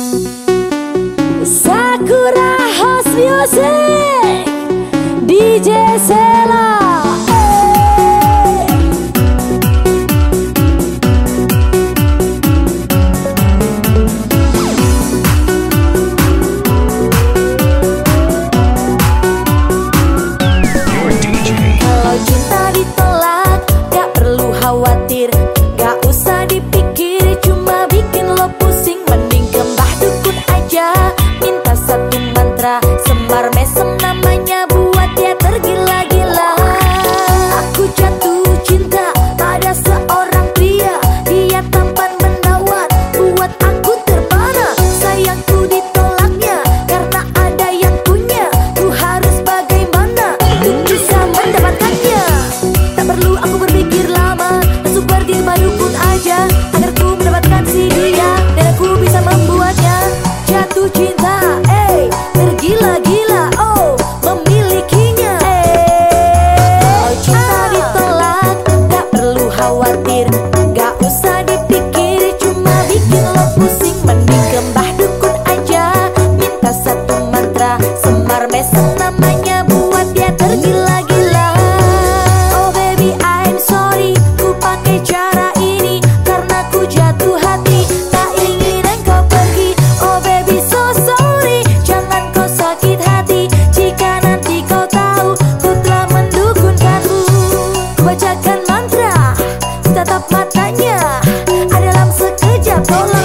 Sakura House Music DJ Sela. Kalau cinta ditolak, gak perlu khawatir, gak usah dipikir, cuma bikin lo pusing. Mending ke mbah dukun aja, minta satu mantra, semar mesem namanya, buat dia tergila-gila. Aku jatuh cinta pada seorang pria, dia tampan menawan, buat aku terpana. Sayangku ditolaknya, karena ada yang punya, ku harus bagaimana untuk bisa mendapatkannya. Tak perlu aku berpikir lama, langsung pergi ke dukun aja, agar ku mendapatkan si dia, dan aku bisa membuatnya jatuh cinta, tergila-gila, oh, memilikinya. Kalau cinta ditolak, gak perlu khawatir, gak usah dipikir, cuma bikin lo pusing. Mending ke mbah dukun aja, minta satu mantra, semar mesem namanya, buat dia tergila-gila. Oh baby I'm sorry, ku pakai cara ini karena ku jatuh hati, tak ingin engkau pergi. Oh baby so sorry, jangan kau sakit hati, jika nanti kau tahu ku telah mendukunkanmu. Ku bacakan mantra, tatap matanya, dalam sekejap kau